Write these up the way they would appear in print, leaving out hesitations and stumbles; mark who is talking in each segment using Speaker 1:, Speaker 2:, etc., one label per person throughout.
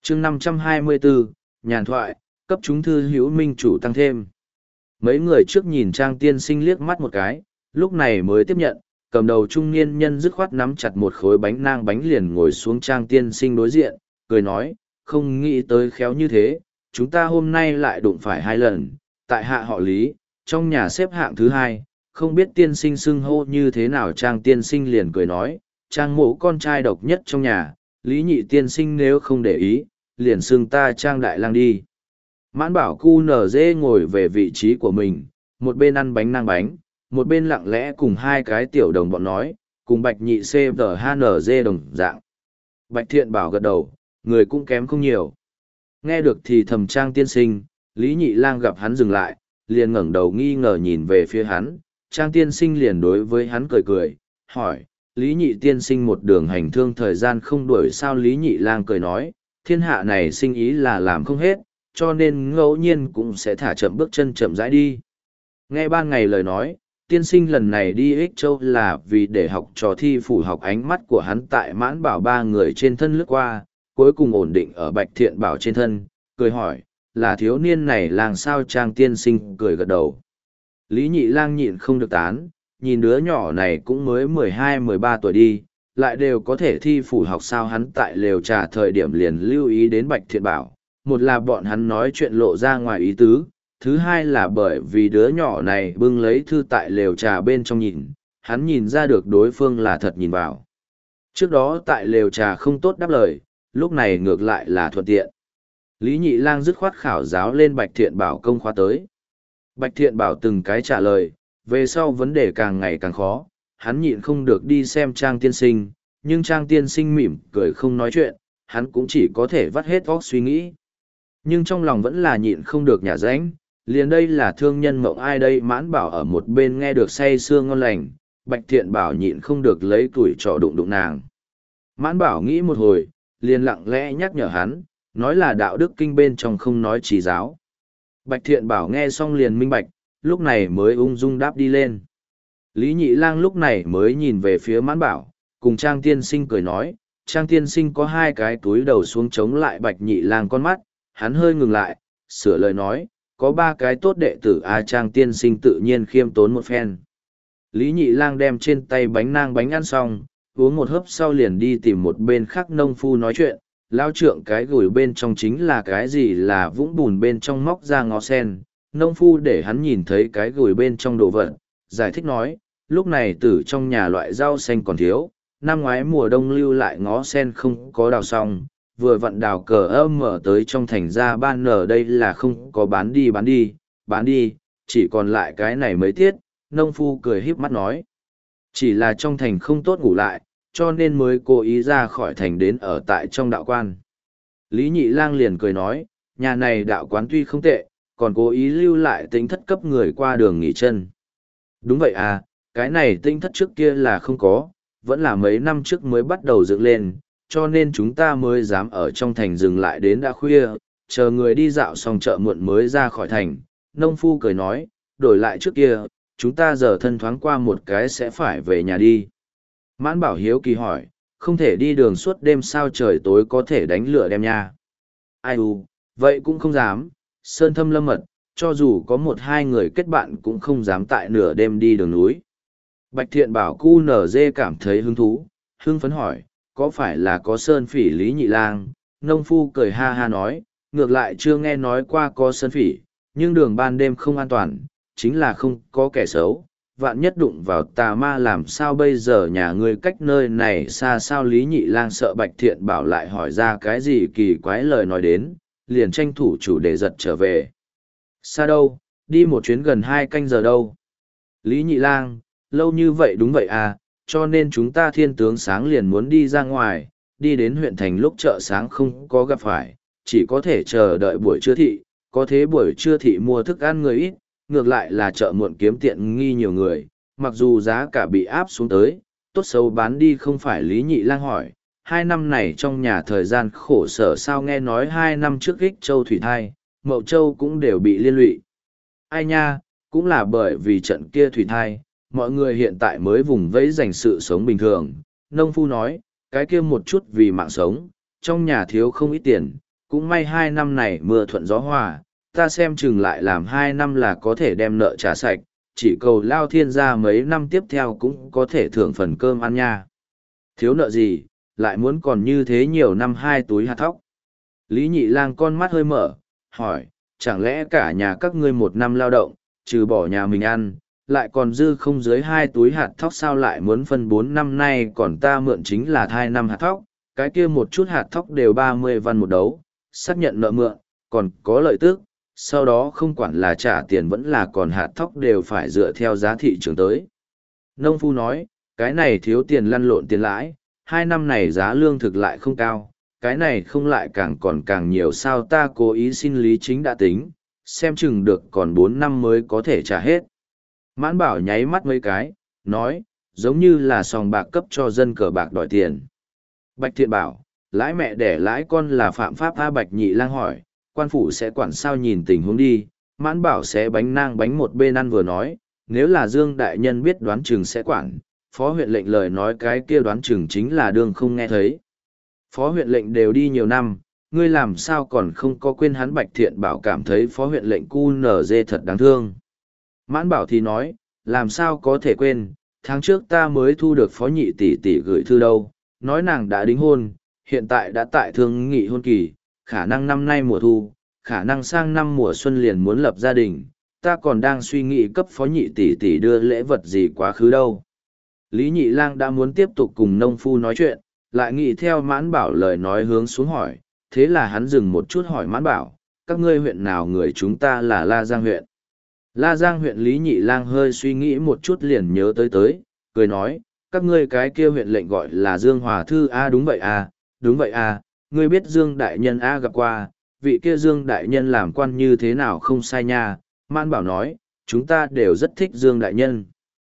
Speaker 1: chương 524, nhàn thoại, cấp chúng thư hữu minh chủ tăng thêm. Mấy người trước nhìn Trang tiên sinh liếc mắt một cái, lúc này mới tiếp nhận, cầm đầu trung niên nhân dứt khoát nắm chặt một khối bánh nang bánh liền ngồi xuống Trang tiên sinh đối diện, cười nói, không nghĩ tới khéo như thế, chúng ta hôm nay lại đụng phải 2 lần, tại hạ họ Lý, trong nhà xếp hạng thứ 2, không biết tiên sinh xưng hô như thế nào. Trang tiên sinh liền cười nói, Trang mộ con trai độc nhất trong nhà, Lý nhị tiên sinh nếu không để ý, liền xưng ta Trang đại lang đi. Mãn bảo cu nở dê ngồi về vị trí của mình, một bên ăn bánh nang bánh, một bên lặng lẽ cùng 2 cái tiểu đồng bọn nói, cùng bạch nhị CVHNG đồng dạng. Bạch thiện bảo gật đầu, người cũng kém không nhiều. Nghe được thì thầm Trang tiên sinh, Lý nhị lang gặp hắn dừng lại, liền ngẩng đầu nghi ngờ nhìn về phía hắn. Trang tiên sinh liền đối với hắn cười cười, hỏi, Lý nhị tiên sinh một đường hành thương thời gian không đuổi sao? Lý nhị lang cười nói, thiên hạ này sinh ý là làm không hết, cho nên ngẫu nhiên cũng sẽ thả chậm bước chân chậm rãi đi. Nghe ban ngày lời nói, tiên sinh lần này đi Ích Châu là vì để học trò thi phủ học. Ánh mắt của hắn tại Mãn Bảo 3 người trên thân lướt qua, cuối cùng ổn định ở Bạch Thiện Bảo trên thân, cười hỏi, là thiếu niên này làng sao? Trang tiên sinh cười gật đầu. Lý nhị lang nhịn không được tán, nhìn đứa nhỏ này cũng mới 12-13 tuổi đi, lại đều có thể thi phủ học sao? Hắn tại lều trà thời điểm liền lưu ý đến Bạch Thiện Bảo, một là bọn hắn nói chuyện lộ ra ngoài ý tứ, thứ hai là bởi vì đứa nhỏ này bưng lấy thư tại lều trà bên trong nhìn, hắn nhìn ra được đối phương là thật nhìn vào. Trước đó tại lều trà không tốt đáp lời, lúc này ngược lại là thuận tiện. Lý nhị lang dứt khoát khảo giáo lên Bạch Thiện Bảo công khóa tới. Bạch Thiện Bảo từng cái trả lời, về sau vấn đề càng ngày càng khó, hắn nhịn không được đi xem Trang tiên sinh, nhưng Trang tiên sinh mỉm cười không nói chuyện, hắn cũng chỉ có thể vắt hết óc suy nghĩ. Nhưng trong lòng vẫn là nhịn không được nhả rãnh, liền đây là thương nhân mộng ai đây? Mãn Bảo ở một bên nghe được say sưa ngon lành, Bạch Thiện Bảo nhịn không được lấy tuổi trọ đụng đụng nàng. Mãn Bảo nghĩ một hồi, liền lặng lẽ nhắc nhở hắn, nói là đạo đức kinh bên trong không nói chỉ giáo. Bạch Thiện Bảo nghe xong liền minh bạch, lúc này mới ung dung đáp đi lên. Lý nhị lang lúc này mới nhìn về phía Mãn Bảo, cùng Trang tiên sinh cười nói, Trang tiên sinh có 2 cái túi đầu xuống chống lại Bạch nhị lang con mắt, hắn hơi ngừng lại, sửa lời nói, có 3 cái tốt đệ tử Trang tiên sinh tự nhiên khiêm tốn một phen. Lý nhị lang đem trên tay bánh nang bánh ăn xong, uống một hớp sau liền đi tìm một bên khác nông phu nói chuyện. Lao trượng cái gửi bên trong chính là cái gì? Là vũng bùn bên trong móc ra ngó sen. Nông phu để hắn nhìn thấy cái gửi bên trong đồ vật, giải thích nói, lúc này từ trong nhà loại rau xanh còn thiếu, năm ngoái mùa đông lưu lại ngó sen không có đào xong, vừa vặn đào cờ âm mở tới trong thành ra ban nở đây là không có bán đi, chỉ còn lại cái này mới tiết. Nông phu cười híp mắt nói, chỉ là trong thành không tốt ngủ lại, cho nên mới cố ý ra khỏi thành đến ở tại trong đạo quan. Lý nhị lang liền cười nói, nhà này đạo quán tuy không tệ, còn cố ý lưu lại tính thất cấp người qua đường nghỉ chân. Đúng vậy à, cái này tinh thất trước kia là không có, vẫn là mấy năm trước mới bắt đầu dựng lên, cho nên chúng ta mới dám ở trong thành dừng lại đến đã khuya, chờ người đi dạo xong chợ muộn mới ra khỏi thành. Nông phu cười nói, đổi lại trước kia, chúng ta giờ thân thoáng qua một cái sẽ phải về nhà đi. Mãn Bảo hiếu kỳ hỏi, không thể đi đường suốt đêm sao? Trời tối có thể đánh lửa đem nha. Ai u, vậy cũng không dám, sơn thâm lâm mật, cho dù có 1-2 người kết bạn cũng không dám tại nửa đêm đi đường núi. Bạch Thiện Bảo cu nở dê cảm thấy hứng thú, hưng phấn hỏi, có phải là có sơn phỉ? Lý nhị lang, nông phu cười ha ha nói, ngược lại chưa nghe nói qua có sơn phỉ, nhưng đường ban đêm không an toàn, chính là không có kẻ xấu, vạn nhất đụng vào tà ma làm sao bây giờ? Nhà ngươi cách nơi này xa sao? Lý nhị lang sợ Bạch Thiện Bảo lại hỏi ra cái gì kỳ quái lời nói đến, liền tranh thủ chủ đề giật trở về. Xa đâu, đi một chuyến gần 2 canh giờ đâu. Lý nhị lang, lâu như vậy? Đúng vậy à, cho nên chúng ta thiên tướng sáng liền muốn đi ra ngoài, đi đến huyện thành lúc chợ sáng không có gặp phải, chỉ có thể chờ đợi buổi trưa thị, có thế buổi trưa thị mua thức ăn người ít, ngược lại là chợ muộn kiếm tiện nghi nhiều người, mặc dù giá cả bị áp xuống tới, tốt xấu bán đi không phải? Lý nhị lang hỏi, 2 năm này trong nhà thời gian khổ sở sao? Nghe nói 2 năm trước Ích Châu thủy thai, Mậu Châu cũng đều bị liên lụy. Ai nha, cũng là bởi vì trận kia thủy thai, mọi người hiện tại mới vùng vẫy dành sự sống bình thường. Nông phu nói, cái kia một chút vì mạng sống, trong nhà thiếu không ít tiền, cũng may 2 năm này mưa thuận gió hòa, ta xem chừng lại làm 2 năm là có thể đem nợ trả sạch, chỉ cầu Lao Thiên gia mấy năm tiếp theo cũng có thể thưởng phần cơm ăn nha. Thiếu nợ gì, lại muốn còn như thế nhiều năm 2 túi hạt thóc. Lý Nhị Lang con mắt hơi mở, hỏi, chẳng lẽ cả nhà các ngươi 1 năm lao động, trừ bỏ nhà mình ăn, lại còn dư không dưới 2 túi hạt thóc, sao lại muốn phân 4 năm nay còn ta mượn chính là 2 năm hạt thóc, cái kia một chút hạt thóc đều 30 văn một đấu, xác nhận nợ mượn, còn có lợi tức, sau đó không quản là trả tiền vẫn là còn hạt thóc đều phải dựa theo giá thị trường tới. Nông phu nói, cái này thiếu tiền lăn lộn tiền lãi, 2 năm này giá lương thực lại không cao, cái này không lại càng nhiều, sao ta cố ý xin Lý Chính đã tính, xem chừng được còn 4 năm mới có thể trả hết. Mãn Bảo nháy mắt mấy cái, nói, giống như là sòng bạc cấp cho dân cờ bạc đòi tiền. Bạch Thiện bảo, lãi mẹ đẻ lãi con là phạm pháp. A Bạch Nhị Lang hỏi, quan phủ sẽ quản sao, nhìn tình huống đi. Mãn Bảo xé bánh nang bánh một bên ăn vừa nói, nếu là Dương đại nhân biết đoán chừng sẽ quản, phó huyện lệnh lời nói cái kia đoán chừng chính là đương không nghe thấy. Phó huyện lệnh đều đi nhiều năm, ngươi làm sao còn không có quên hắn. Bạch Thiện bảo cảm thấy phó huyện lệnh QNZ thật đáng thương. Mãn Bảo thì nói, làm sao có thể quên, tháng trước ta mới thu được phó nhị tỷ tỷ gửi thư đâu, nói nàng đã đính hôn, hiện tại đã tại thương nghị hôn kỳ, khả năng năm nay mùa thu, khả năng sang năm mùa xuân liền muốn lập gia đình, ta còn đang suy nghĩ cấp phó nhị tỷ tỷ đưa lễ vật gì quá khứ đâu. Lý Nhị Lang đã muốn tiếp tục cùng nông phu nói chuyện, lại nghĩ theo Mãn Bảo lời nói hướng xuống hỏi, thế là hắn dừng một chút hỏi Mãn Bảo, các ngươi huyện nào người? Chúng ta là La Giang huyện. La Giang huyện. Lý Nhị Lang hơi suy nghĩ một chút liền nhớ tới, cười nói, các ngươi cái kia huyện lệnh gọi là Dương Hòa Thư. A đúng vậy à, đúng vậy à, ngươi biết Dương Đại Nhân A gặp qua, vị kia Dương Đại Nhân làm quan như thế nào không sai nha. Mãn Bảo nói, chúng ta đều rất thích Dương Đại Nhân.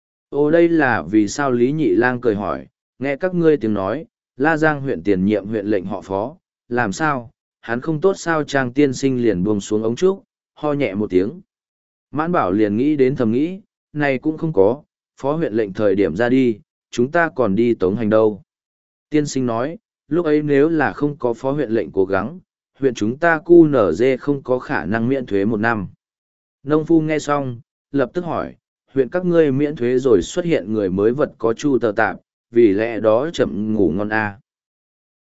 Speaker 1: Ồ, đây là vì sao? Lý Nhị Lang cười hỏi, nghe các ngươi tiếng nói, La Giang huyện tiền nhiệm huyện lệnh họ Phó, làm sao, hắn không tốt sao? Trang tiên sinh liền buông xuống ống trúc, ho nhẹ một tiếng. Mãn Bảo liền nghĩ đến thầm nghĩ, này cũng không có, phó huyện lệnh thời điểm ra đi, chúng ta còn đi tống hành đâu. Tiên sinh nói, lúc ấy nếu là không có phó huyện lệnh cố gắng, huyện chúng ta QNZ không có khả năng miễn thuế 1 năm. Nông phu nghe xong, lập tức hỏi, huyện các ngươi miễn thuế rồi xuất hiện người mới vật có chu tờ tạp, vì lẽ đó chậm ngủ ngon à.